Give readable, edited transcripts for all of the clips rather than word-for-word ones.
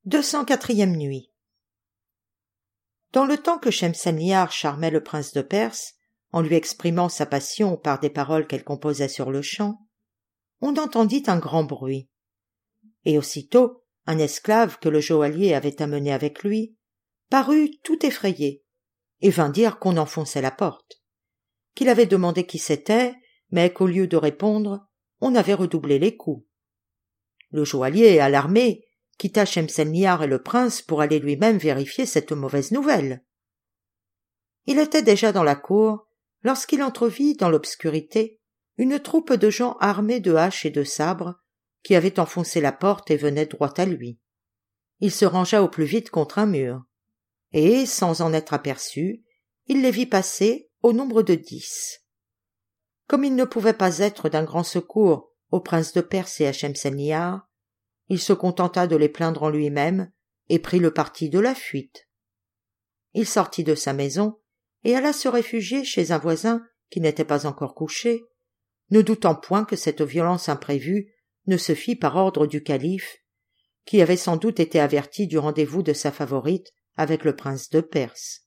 204e nuit. Dans le temps que Shemselnihar charmait le prince de Perse, en lui exprimant sa passion par des paroles qu'elle composait sur-le-champ, on entendit un grand bruit. Et aussitôt, un esclave que le joaillier avait amené avec lui parut tout effrayé et vint dire qu'on enfonçait la porte, qu'il avait demandé qui c'était, mais qu'au lieu de répondre, on avait redoublé les coups. Le joaillier, alarmé, quitta Shemselnihar et le prince pour aller lui-même vérifier cette mauvaise nouvelle. Il était déjà dans la cour lorsqu'il entrevit dans l'obscurité une troupe de gens armés de haches et de sabres qui avaient enfoncé la porte et venaient droit à lui. Il se rangea au plus vite contre un mur, et, sans en être aperçu, il les vit passer au nombre de 10. Comme il ne pouvait pas être d'un grand secours au prince de Perse et à Shemselnihar, il se contenta de les plaindre en lui-même et prit le parti de la fuite. Il sortit de sa maison et alla se réfugier chez un voisin qui n'était pas encore couché, ne doutant point que cette violence imprévue ne se fît par ordre du calife, qui avait sans doute été averti du rendez-vous de sa favorite avec le prince de Perse.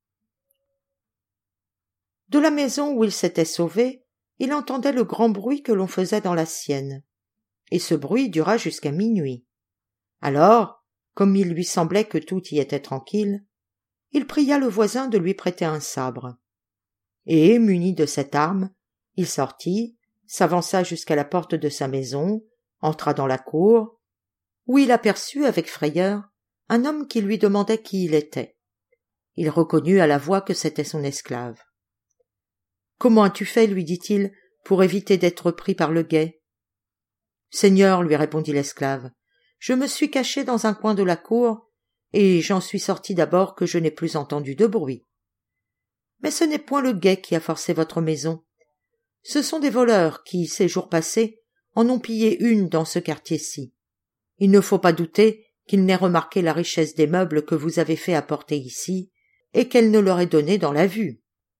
De la maison où il s'était sauvé, il entendait le grand bruit que l'on faisait dans la sienne, et ce bruit dura jusqu'à minuit. Alors, comme il lui semblait que tout y était tranquille, il pria le voisin de lui prêter un sabre. Et, muni de cette arme, il sortit, s'avança jusqu'à la porte de sa maison, entra dans la cour, où il aperçut avec frayeur un homme qui lui demandait qui il était. Il reconnut à la voix que c'était son esclave. « Comment as-tu fait, lui dit-il, pour éviter d'être pris par le guet ?»« Seigneur, lui répondit l'esclave, je me suis caché dans un coin de la cour, et j'en suis sorti d'abord que je n'ai plus entendu de bruit. Mais ce n'est point le guet qui a forcé votre maison. Ce sont des voleurs qui, ces jours passés, en ont pillé une dans ce quartier-ci. Il ne faut pas douter qu'ils n'aient remarqué la richesse des meubles que vous avez fait apporter ici, et qu'elle ne leur ait donné dans la vue. »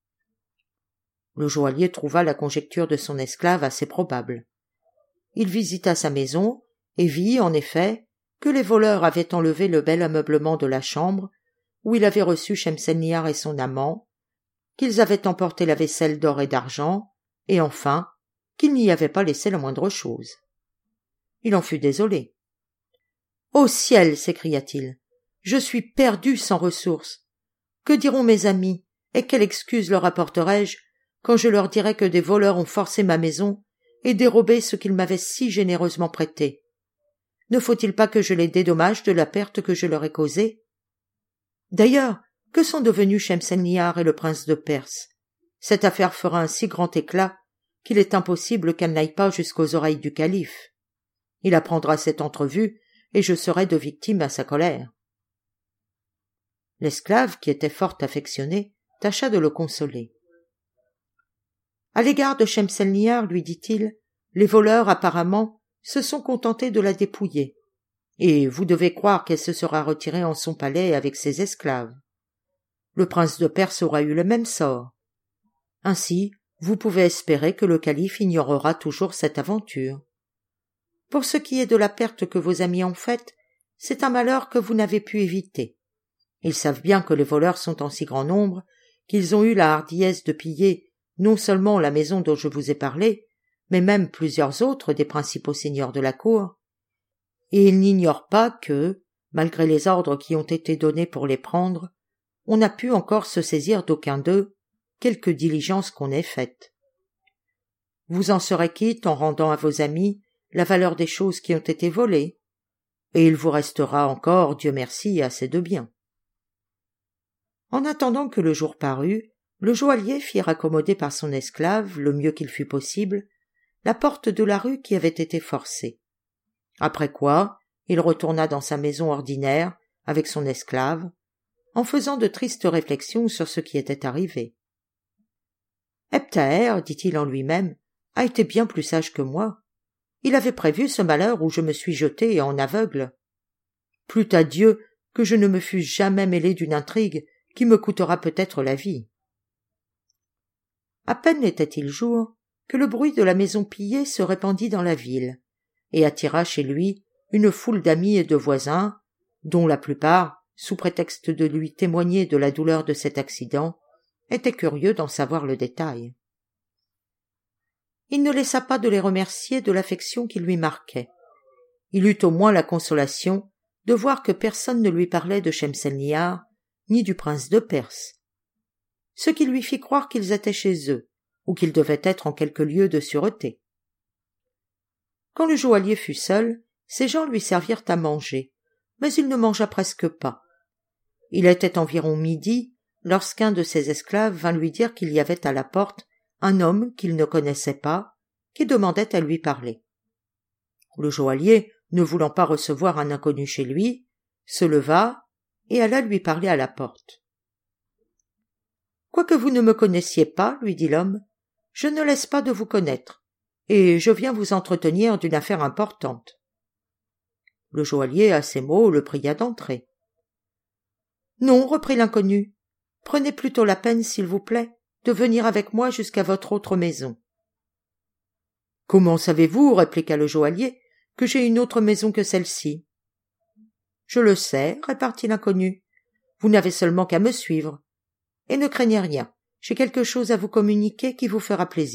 Le joaillier trouva la conjecture de son esclave assez probable. Il visita sa maison, et vit, en effet, que les voleurs avaient enlevé le bel ameublement de la chambre, où il avait reçu Shemselnihar et son amant, qu'ils avaient emporté la vaisselle d'or et d'argent, et enfin, qu'ils n'y avaient pas laissé la moindre chose. Il en fut désolé. « Ô ciel !» s'écria-t-il, « je suis perdu sans ressources. Que diront mes amis, et quelle excuse leur apporterai-je quand je leur dirai que des voleurs ont forcé ma maison et dérobé ce qu'ils m'avaient si généreusement prêté? Ne faut-il pas que je les dédommage de la perte que je leur ai causée? D'ailleurs, que sont devenus Shemselnihar et le prince de Perse? Cette affaire fera un si grand éclat qu'il est impossible qu'elle n'aille pas jusqu'aux oreilles du calife. Il apprendra cette entrevue, et je serai de victime à sa colère. » L'esclave, qui était fort affectionné, tâcha de le consoler. « À l'égard de Shemselnihar, lui dit-il, les voleurs, apparemment, se sont contentés de la dépouiller, et vous devez croire qu'elle se sera retirée en son palais avec ses esclaves. Le prince de Perse aura eu le même sort. Ainsi, vous pouvez espérer que le calife ignorera toujours cette aventure. Pour ce qui est de la perte que vos amis ont faite, c'est un malheur que vous n'avez pu éviter. Ils savent bien que les voleurs sont en si grand nombre qu'ils ont eu la hardiesse de piller non seulement la maison dont je vous ai parlé, mais même plusieurs autres des principaux seigneurs de la cour, et ils n'ignorent pas que, malgré les ordres qui ont été donnés pour les prendre, on n'a pu encore se saisir d'aucun d'eux, quelque diligence qu'on ait faite. Vous en serez quitte en rendant à vos amis la valeur des choses qui ont été volées, et il vous restera encore, Dieu merci, assez de biens. » En attendant que le jour parût, le joaillier fit raccommoder par son esclave, le mieux qu'il fut possible, la porte de la rue qui avait été forcée. Après quoi, il retourna dans sa maison ordinaire, avec son esclave, en faisant de tristes réflexions sur ce qui était arrivé. « Ebtaher, dit-il en lui-même, a été bien plus sage que moi. Il avait prévu ce malheur où je me suis jeté en aveugle. Plût à Dieu que je ne me fusse jamais mêlé d'une intrigue qui me coûtera peut-être la vie. » À peine était-il jour que le bruit de la maison pillée se répandit dans la ville et attira chez lui une foule d'amis et de voisins, dont la plupart, sous prétexte de lui témoigner de la douleur de cet accident, étaient curieux d'en savoir le détail. Il ne laissa pas de les remercier de l'affection qui lui marquait. Il eut au moins la consolation de voir que personne ne lui parlait de Shemselnihar ni du prince de Perse, ce qui lui fit croire qu'ils étaient chez eux, ou qu'ils devaient être en quelque lieu de sûreté. Quand le joaillier fut seul, ses gens lui servirent à manger, mais il ne mangea presque pas. Il était environ midi lorsqu'un de ses esclaves vint lui dire qu'il y avait à la porte un homme qu'il ne connaissait pas, qui demandait à lui parler. Le joaillier, ne voulant pas recevoir un inconnu chez lui, se leva et alla lui parler à la porte. « Quoique vous ne me connaissiez pas, lui dit l'homme, je ne laisse pas de vous connaître, et je viens vous entretenir d'une affaire importante. » Le joaillier, à ces mots, le pria d'entrer. « Non, reprit l'inconnu, prenez plutôt la peine, s'il vous plaît, de venir avec moi jusqu'à votre autre maison. »« Comment savez-vous, répliqua le joaillier, que j'ai une autre maison que celle-ci ?»« Je le sais, repartit l'inconnu, vous n'avez seulement qu'à me suivre. Et ne craignez rien, j'ai quelque chose à vous communiquer qui vous fera plaisir. »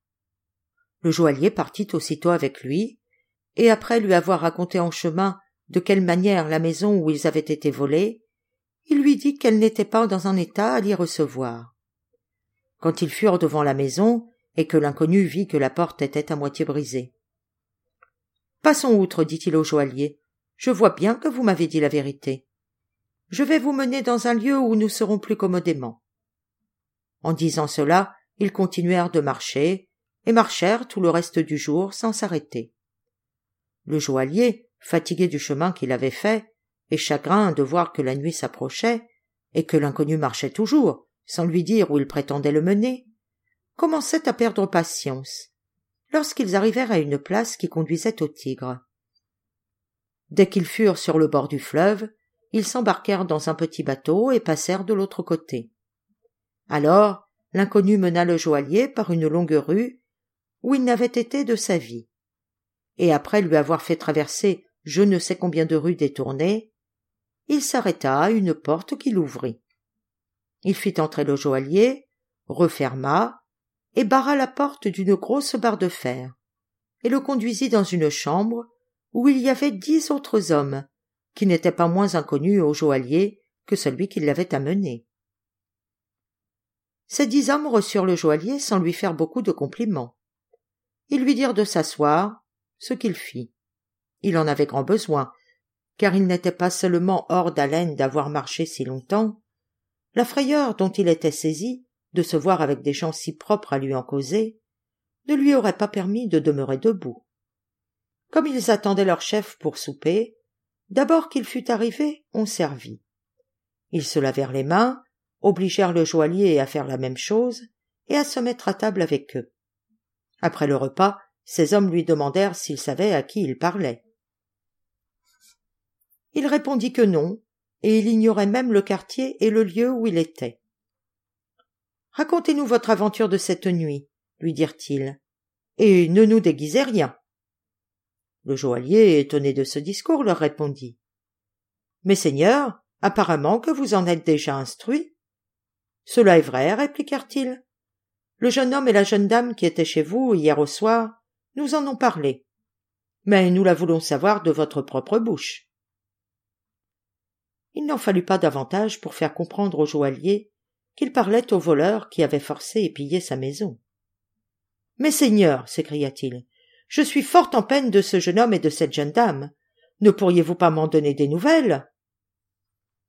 Le joaillier partit aussitôt avec lui, et après lui avoir raconté en chemin de quelle manière la maison où ils avaient été volés, il lui dit qu'elle n'était pas dans un état à l'y recevoir. Quand ils furent devant la maison, et que l'inconnu vit que la porte était à moitié brisée. « Passons outre, dit-il au joaillier, je vois bien que vous m'avez dit la vérité. Je vais vous mener dans un lieu où nous serons plus commodément. » En disant cela, ils continuèrent de marcher, et marchèrent tout le reste du jour sans s'arrêter. Le joaillier, fatigué du chemin qu'il avait fait, et chagrin de voir que la nuit s'approchait, et que l'inconnu marchait toujours, sans lui dire où il prétendait le mener, commençait à perdre patience, lorsqu'ils arrivèrent à une place qui conduisait au Tigre. Dès qu'ils furent sur le bord du fleuve, ils s'embarquèrent dans un petit bateau et passèrent de l'autre côté. Alors, l'inconnu mena le joaillier par une longue rue où il n'avait été de sa vie. Et après lui avoir fait traverser je ne sais combien de rues détournées, il s'arrêta à une porte qu'il ouvrit. Il fit entrer le joaillier, referma, et barra la porte d'une grosse barre de fer, et le conduisit dans une chambre où il y avait 10 autres hommes, qui n'étaient pas moins inconnus au joaillier que celui qui l'avait amené. Ces 10 hommes reçurent le joaillier sans lui faire beaucoup de compliments. Ils lui dirent de s'asseoir, ce qu'il fit. Il en avait grand besoin, car il n'était pas seulement hors d'haleine d'avoir marché si longtemps, la frayeur dont il était saisi de se voir avec des gens si propres à lui en causer ne lui aurait pas permis de demeurer debout. Comme ils attendaient leur chef pour souper, d'abord qu'il fut arrivé, on servit. Ils se lavèrent les mains, obligèrent le joaillier à faire la même chose et à se mettre à table avec eux. Après le repas, ces hommes lui demandèrent s'il savait à qui il parlait. Il répondit que non, et il ignorait même le quartier et le lieu où il était. « Racontez-nous votre aventure de cette nuit, » lui dirent-ils, « et ne nous déguisez rien. » Le joaillier, étonné de ce discours, leur répondit. « Mais seigneur, apparemment que vous en êtes déjà instruits. »« Cela est vrai, » répliquèrent-ils. « Le jeune homme et la jeune dame qui étaient chez vous hier au soir nous en ont parlé, mais nous la voulons savoir de votre propre bouche. » Il n'en fallut pas davantage pour faire comprendre au joaillier qu'il parlait au voleur qui avait forcé et pillé sa maison. « Mais seigneur, s'écria-t-il, je suis fort en peine de ce jeune homme et de cette jeune dame. Ne pourriez-vous pas m'en donner des nouvelles ?